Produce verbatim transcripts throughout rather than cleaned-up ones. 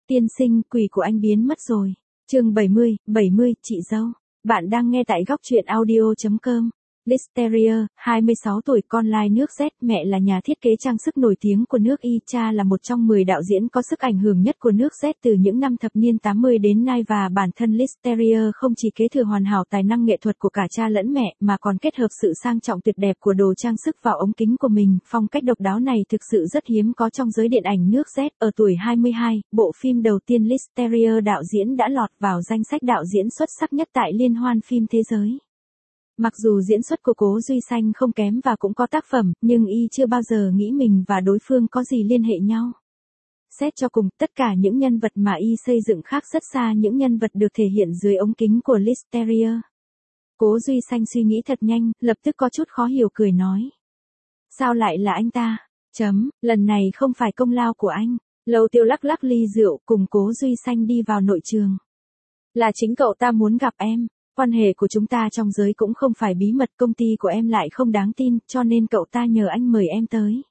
Tiên sinh, quỷ của anh biến mất rồi. Chương bảy mươi, bảy mươi, chị dâu. Bạn đang nghe tại góc truyện audio chấm com. Listeria, hai mươi sáu tuổi, con lai nước Z, mẹ là nhà thiết kế trang sức nổi tiếng của nước Y, cha là một trong mười đạo diễn có sức ảnh hưởng nhất của nước Z từ những năm thập niên tám mươi đến nay, và bản thân Listeria không chỉ kế thừa hoàn hảo tài năng nghệ thuật của cả cha lẫn mẹ, mà còn kết hợp sự sang trọng tuyệt đẹp của đồ trang sức vào ống kính của mình. Phong cách độc đáo này thực sự rất hiếm có trong giới điện ảnh nước Z. Ở tuổi hai mươi hai, bộ phim đầu tiên Listeria đạo diễn đã lọt vào danh sách đạo diễn xuất sắc nhất tại Liên hoan phim thế giới. Mặc dù diễn xuất của Cố Duy Sanh không kém và cũng có tác phẩm, nhưng y chưa bao giờ nghĩ mình và đối phương có gì liên hệ nhau. Xét cho cùng, tất cả những nhân vật mà y xây dựng khác rất xa những nhân vật được thể hiện dưới ống kính của Listeria. Cố Duy Sanh suy nghĩ thật nhanh, lập tức có chút khó hiểu cười nói. Sao lại là anh ta? Chấm, lần này không phải công lao của anh. Lâu Tiêu lắc lắc ly rượu cùng Cố Duy Sanh đi vào nội trường. Là chính cậu ta muốn gặp em. Quan hệ của chúng ta trong giới cũng không phải bí mật, công ty của em lại không đáng tin, cho nên cậu ta nhờ anh mời em tới.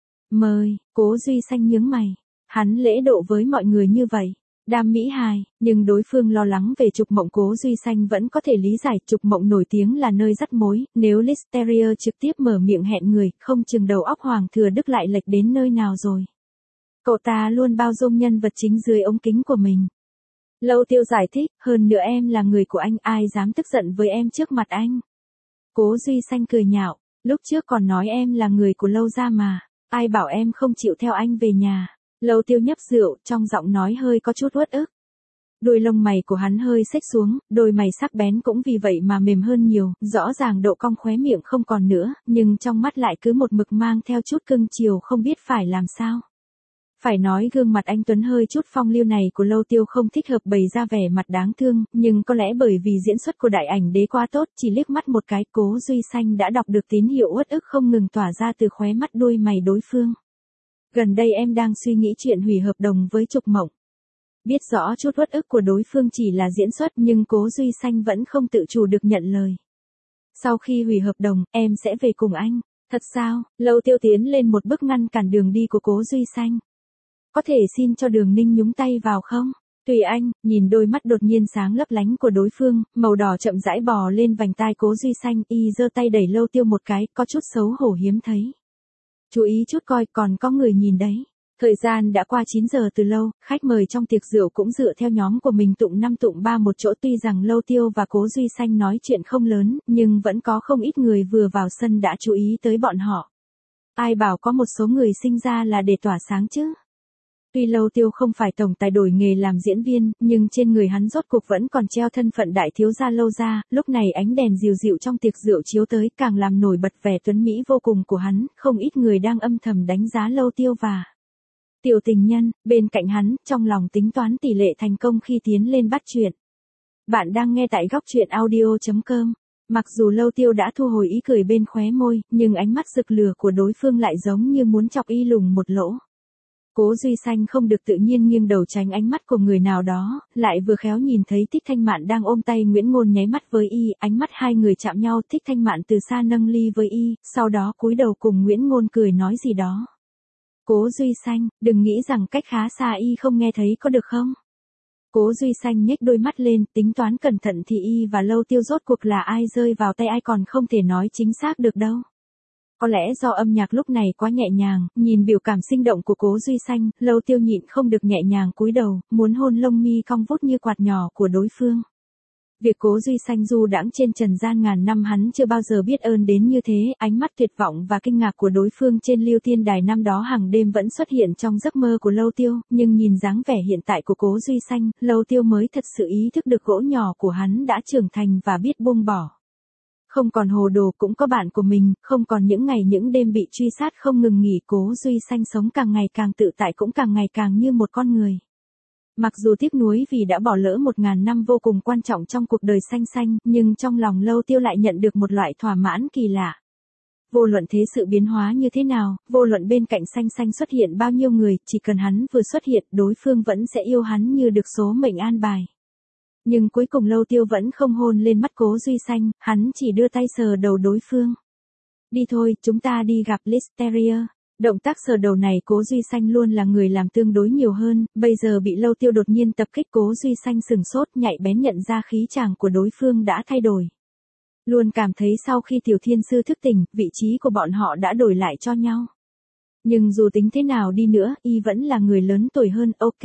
Mời, Cố Duy Sanh nhướng mày. Hắn lễ độ với mọi người như vậy. Đam mỹ hài, nhưng đối phương lo lắng về Trục Mộng. Cố Duy Sanh vẫn có thể lý giải, Trục Mộng nổi tiếng là nơi dắt mối, nếu Listeria trực tiếp mở miệng hẹn người, không chừng đầu óc Hoàng Thừa Đức lại lệch đến nơi nào rồi. Cậu ta luôn bao dung nhân vật chính dưới ống kính của mình. Lâu Tiêu giải thích, hơn nữa em là người của anh, ai dám tức giận với em trước mặt anh. Cố Duy Sanh cười nhạo, lúc trước còn nói em là người của Lâu gia mà, ai bảo em không chịu theo anh về nhà. Lâu Tiêu nhấp rượu, trong giọng nói hơi có chút uất ức. Đuôi lông mày của hắn hơi xếch xuống, đôi mày sắc bén cũng vì vậy mà mềm hơn nhiều, rõ ràng độ cong khóe miệng không còn nữa, nhưng trong mắt lại cứ một mực mang theo chút cưng chiều, không biết phải làm sao. Phải nói gương mặt anh tuấn hơi chút phong lưu này của Lâu Tiêu không thích hợp bày ra vẻ mặt đáng thương, nhưng có lẽ bởi vì diễn xuất của đại ảnh đế quá tốt, chỉ liếc mắt một cái, Cố Duy Sanh đã đọc được tín hiệu uất ức không ngừng tỏa ra từ khóe mắt đuôi mày đối phương. Gần đây em đang suy nghĩ chuyện hủy hợp đồng với Trục Mộng. Biết rõ chút uất ức của đối phương chỉ là diễn xuất, nhưng Cố Duy Sanh vẫn không tự chủ được nhận lời. Sau khi hủy hợp đồng, em sẽ về cùng anh. Thật sao? Lâu Tiêu tiến lên một bước ngăn cản đường đi của Cố Duy Sanh. Có thể xin cho Đường Ninh nhúng tay vào không? Tùy anh. Nhìn đôi mắt đột nhiên sáng lấp lánh của đối phương, màu đỏ chậm rãi bò lên vành tai Cố Duy Sanh, y giơ tay đẩy Lâu Tiêu một cái, có chút xấu hổ hiếm thấy. Chú ý chút coi, còn có người nhìn đấy. Thời gian đã qua chín giờ từ lâu, khách mời trong tiệc rượu cũng dựa theo nhóm của mình tụng năm tụng ba một chỗ. Tuy rằng Lâu Tiêu và Cố Duy Sanh nói chuyện không lớn, nhưng vẫn có không ít người vừa vào sân đã chú ý tới bọn họ. Ai bảo có một số người sinh ra là để tỏa sáng chứ. Tuy Lâu Tiêu không phải tổng tài đổi nghề làm diễn viên, nhưng trên người hắn rốt cuộc vẫn còn treo thân phận đại thiếu gia Lâu gia. Lúc này ánh đèn dịu dịu trong tiệc rượu chiếu tới, càng làm nổi bật vẻ tuấn mỹ vô cùng của hắn. Không ít người đang âm thầm đánh giá Lâu Tiêu và tiểu tình nhân bên cạnh hắn, trong lòng tính toán tỷ lệ thành công khi tiến lên bắt chuyện. Bạn đang nghe tại góc truyện audio chấm com. Mặc dù Lâu Tiêu đã thu hồi ý cười bên khóe môi, nhưng ánh mắt rực lửa của đối phương lại giống như muốn chọc y lùng một lỗ. Cố Duy Sanh không được tự nhiên nghiêng đầu tránh ánh mắt của người nào đó, lại vừa khéo nhìn thấy Thích Thanh Mạn đang ôm tay Nguyễn Ngôn nháy mắt với y, ánh mắt hai người chạm nhau. Thích Thanh Mạn từ xa nâng ly với y, sau đó cúi đầu cùng Nguyễn Ngôn cười nói gì đó. Cố Duy Sanh, đừng nghĩ rằng cách khá xa y không nghe thấy có được không? Cố Duy Sanh nhếch đôi mắt lên, tính toán cẩn thận thì y và Lâu Tiêu rốt cuộc là ai rơi vào tay ai còn không thể nói chính xác được đâu. Có lẽ do âm nhạc lúc này quá nhẹ nhàng, nhìn biểu cảm sinh động của Cố Duy Sanh, Lâu Tiêu nhịn không được nhẹ nhàng cúi đầu, muốn hôn lông mi cong vút như quạt nhỏ của đối phương. Việc Cố Duy Sanh du đãng trên trần gian ngàn năm hắn chưa bao giờ biết ơn đến như thế, ánh mắt tuyệt vọng và kinh ngạc của đối phương trên Lưu Thiên Đài năm đó hàng đêm vẫn xuất hiện trong giấc mơ của Lâu Tiêu, nhưng nhìn dáng vẻ hiện tại của Cố Duy Sanh, Lâu Tiêu mới thật sự ý thức được gỗ nhỏ của hắn đã trưởng thành và biết buông bỏ. Không còn hồ đồ cũng có bạn của mình, không còn những ngày những đêm bị truy sát không ngừng nghỉ. Cố Duy Sanh sống càng ngày càng tự tại, cũng càng ngày càng như một con người. Mặc dù tiếc nuối vì đã bỏ lỡ một ngàn năm vô cùng quan trọng trong cuộc đời Sanh Sanh, nhưng trong lòng Lâu Tiêu lại nhận được một loại thỏa mãn kỳ lạ. Vô luận thế sự biến hóa như thế nào, vô luận bên cạnh Sanh Sanh xuất hiện bao nhiêu người, chỉ cần hắn vừa xuất hiện, đối phương vẫn sẽ yêu hắn như được số mệnh an bài. Nhưng cuối cùng Lâu Tiêu vẫn không hôn lên mắt Cố Duy Sanh, hắn chỉ đưa tay sờ đầu đối phương. Đi thôi, chúng ta đi gặp Listeria. Động tác sờ đầu này Cố Duy Xanh luôn là người làm tương đối nhiều hơn, bây giờ bị Lâu Tiêu đột nhiên tập kích Cố Duy Xanh sừng sốt nhạy bén nhận ra khí chàng của đối phương đã thay đổi. Luôn cảm thấy sau khi Tiểu Thiên Sư thức tỉnh, vị trí của bọn họ đã đổi lại cho nhau. Nhưng dù tính thế nào đi nữa, y vẫn là người lớn tuổi hơn, ok.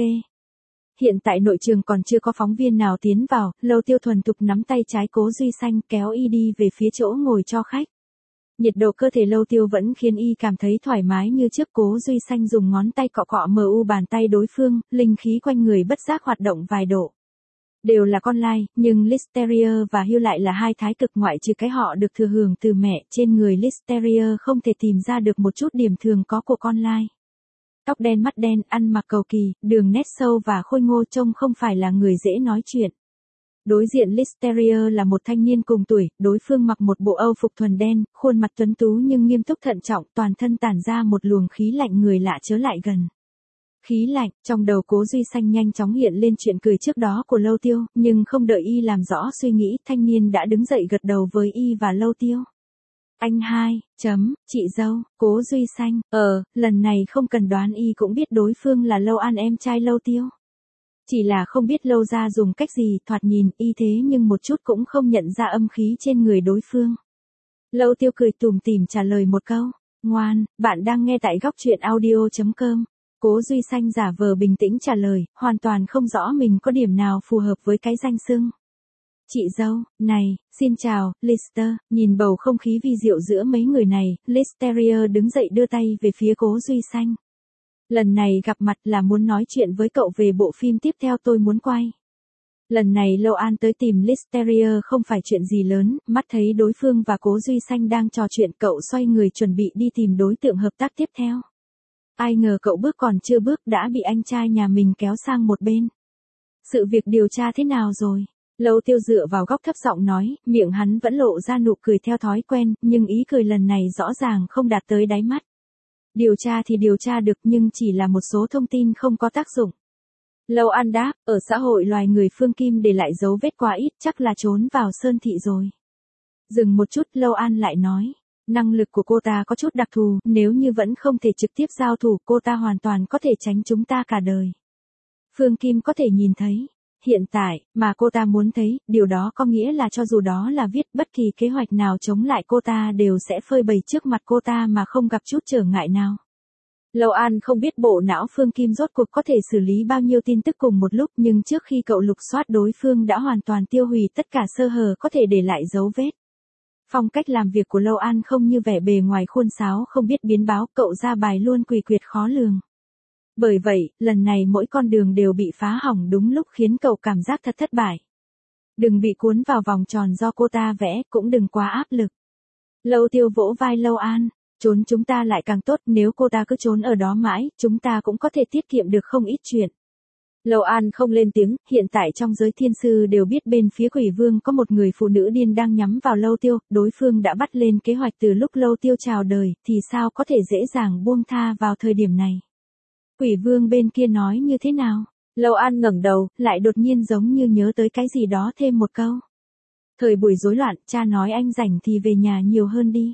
Hiện tại nội trường còn chưa có phóng viên nào tiến vào, Lâu Tiêu thuần thục nắm tay trái Cố Duy Xanh kéo y đi về phía chỗ ngồi cho khách. Nhiệt độ cơ thể Lâu Tiêu vẫn khiến y cảm thấy thoải mái như trước. Cố Duy Xanh dùng ngón tay cọ cọ mờ u bàn tay đối phương, linh khí quanh người bất giác hoạt động vài độ. Đều là con lai, nhưng Listeria và Hugh lại là hai thái cực, ngoại trừ cái họ được thừa hưởng từ mẹ, trên người Listeria không thể tìm ra được một chút điểm thường có của con lai. Tóc đen mắt đen, ăn mặc cầu kỳ, đường nét sâu và khôi ngô, trông không phải là người dễ nói chuyện. Đối diện Listeria là một thanh niên cùng tuổi, đối phương mặc một bộ âu phục thuần đen, khuôn mặt tuấn tú nhưng nghiêm túc thận trọng, toàn thân tản ra một luồng khí lạnh người lạ chớ lại gần. Khí lạnh, trong đầu Cố Duy Xanh nhanh chóng hiện lên chuyện cười trước đó của Lâu Tiêu, nhưng không đợi y làm rõ suy nghĩ, thanh niên đã đứng dậy gật đầu với y và Lâu Tiêu. Anh hai, chấm, chị dâu, Cố Duy Xanh, ờ, lần này không cần đoán y cũng biết đối phương là Lâu An em trai Lâu Tiêu. Chỉ là không biết Lâu gia dùng cách gì, thoạt nhìn y thế nhưng một chút cũng không nhận ra âm khí trên người đối phương. Lâu Tiêu cười tủm tỉm trả lời một câu, ngoan, bạn đang nghe tại góc truyện audio chấm com. Cố Duy Xanh giả vờ bình tĩnh trả lời, hoàn toàn không rõ mình có điểm nào phù hợp với cái danh xưng. Chị dâu, này, xin chào, Lister, nhìn bầu không khí vi diệu giữa mấy người này, Listeria đứng dậy đưa tay về phía Cố Duy Xanh. Lần này gặp mặt là muốn nói chuyện với cậu về bộ phim tiếp theo tôi muốn quay. Lần này Lâu An tới tìm Listeria không phải chuyện gì lớn, mắt thấy đối phương và Cố Duy Xanh đang trò chuyện, cậu xoay người chuẩn bị đi tìm đối tượng hợp tác tiếp theo. Ai ngờ cậu bước còn chưa bước đã bị anh trai nhà mình kéo sang một bên. Sự việc điều tra thế nào rồi? Lâu Tiêu dựa vào góc thấp giọng nói, miệng hắn vẫn lộ ra nụ cười theo thói quen, nhưng ý cười lần này rõ ràng không đạt tới đáy mắt. Điều tra thì điều tra được nhưng chỉ là một số thông tin không có tác dụng. Lâu An đáp, ở xã hội loài người Phương Kim để lại dấu vết quá ít, chắc là trốn vào Sơn Thị rồi. Dừng một chút, Lâu An lại nói, năng lực của cô ta có chút đặc thù, nếu như vẫn không thể trực tiếp giao thủ, cô ta hoàn toàn có thể tránh chúng ta cả đời. Phương Kim có thể nhìn thấy. Hiện tại, mà cô ta muốn thấy, điều đó có nghĩa là cho dù đó là viết, bất kỳ kế hoạch nào chống lại cô ta đều sẽ phơi bày trước mặt cô ta mà không gặp chút trở ngại nào. Lâu An không biết bộ não Phương Kim rốt cuộc có thể xử lý bao nhiêu tin tức cùng một lúc, nhưng trước khi cậu lục soát đối phương đã hoàn toàn tiêu hủy tất cả sơ hở có thể để lại dấu vết. Phong cách làm việc của Lâu An không như vẻ bề ngoài khuôn sáo không biết biến báo, cậu ra bài luôn quỷ quyệt khó lường. Bởi vậy, lần này mỗi con đường đều bị phá hỏng đúng lúc khiến cậu cảm giác thật thất bại. Đừng bị cuốn vào vòng tròn do cô ta vẽ, cũng đừng quá áp lực. Lâu Tiêu vỗ vai Lâu An, trốn chúng ta lại càng tốt, nếu cô ta cứ trốn ở đó mãi, chúng ta cũng có thể tiết kiệm được không ít chuyện. Lâu An không lên tiếng, hiện tại trong giới thiên sư đều biết bên phía Quỷ Vương có một người phụ nữ điên đang nhắm vào Lâu Tiêu, đối phương đã bắt lên kế hoạch từ lúc Lâu Tiêu chào đời, thì sao có thể dễ dàng buông tha vào thời điểm này. Quỷ Vương bên kia nói như thế nào? Lâu An ngẩng đầu, lại đột nhiên giống như nhớ tới cái gì đó thêm một câu. Thời buổi rối loạn, cha nói anh rảnh thì về nhà nhiều hơn đi.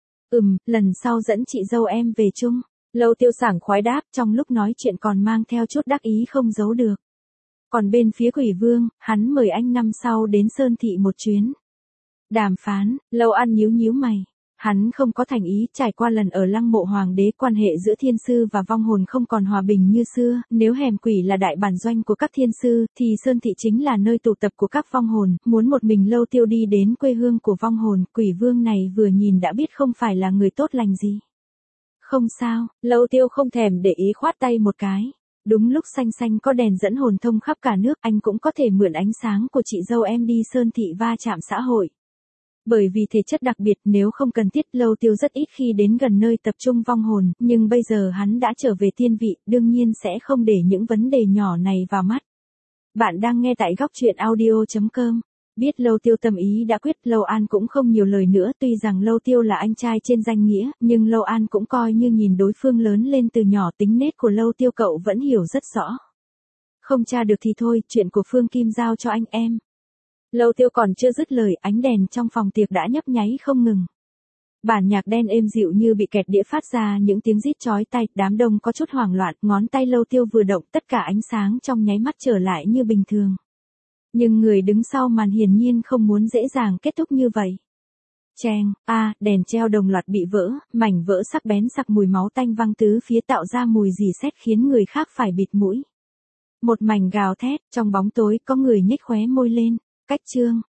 Ừm, lần sau dẫn chị dâu em về chung. Lâu Tiêu sảng khoái đáp, trong lúc nói chuyện còn mang theo chút đắc ý không giấu được. Còn bên phía Quỷ Vương, hắn mời anh năm sau đến Sơn Thị một chuyến. Đàm phán, Lâu An nhíu nhíu mày. Hắn không có thành ý, trải qua lần ở Lăng Mộ Hoàng đế, quan hệ giữa thiên sư và vong hồn không còn hòa bình như xưa, nếu hẻm quỷ là đại bản doanh của các thiên sư, thì Sơn Thị chính là nơi tụ tập của các vong hồn, muốn một mình Lâu Tiêu đi đến quê hương của vong hồn, Quỷ Vương này vừa nhìn đã biết không phải là người tốt lành gì. Không sao, Lâu Tiêu không thèm để ý khoát tay một cái. Đúng lúc xanh xanh có đèn dẫn hồn thông khắp cả nước, anh cũng có thể mượn ánh sáng của chị dâu em đi Sơn Thị va chạm xã hội. Bởi vì thể chất đặc biệt, nếu không cần thiết, Lâu Tiêu rất ít khi đến gần nơi tập trung vong hồn, nhưng bây giờ hắn đã trở về thiên vị, đương nhiên sẽ không để những vấn đề nhỏ này vào mắt. Bạn đang nghe tại góc truyện audio chấm com. Biết Lâu Tiêu tâm ý đã quyết, Lâu An cũng không nhiều lời nữa, tuy rằng Lâu Tiêu là anh trai trên danh nghĩa, nhưng Lâu An cũng coi như nhìn đối phương lớn lên từ nhỏ, tính nết của Lâu Tiêu cậu vẫn hiểu rất rõ. Không tra được thì thôi, chuyện của Phương Kim giao cho anh em. Lâu Tiêu còn chưa dứt lời, ánh đèn trong phòng tiệc đã nhấp nháy không ngừng. Bản nhạc đen êm dịu như bị kẹt đĩa phát ra những tiếng rít chói tai, đám đông có chút hoảng loạn, ngón tay Lâu Tiêu vừa động, tất cả ánh sáng trong nháy mắt trở lại như bình thường. Nhưng người đứng sau màn hiển nhiên không muốn dễ dàng kết thúc như vậy. Cheng, a, đèn treo đồng loạt bị vỡ, mảnh vỡ sắc bén sặc mùi máu tanh văng tứ phía tạo ra mùi rỉ sét khiến người khác phải bịt mũi. Một mảnh gào thét, trong bóng tối có người nhếch khóe môi lên, cách chương,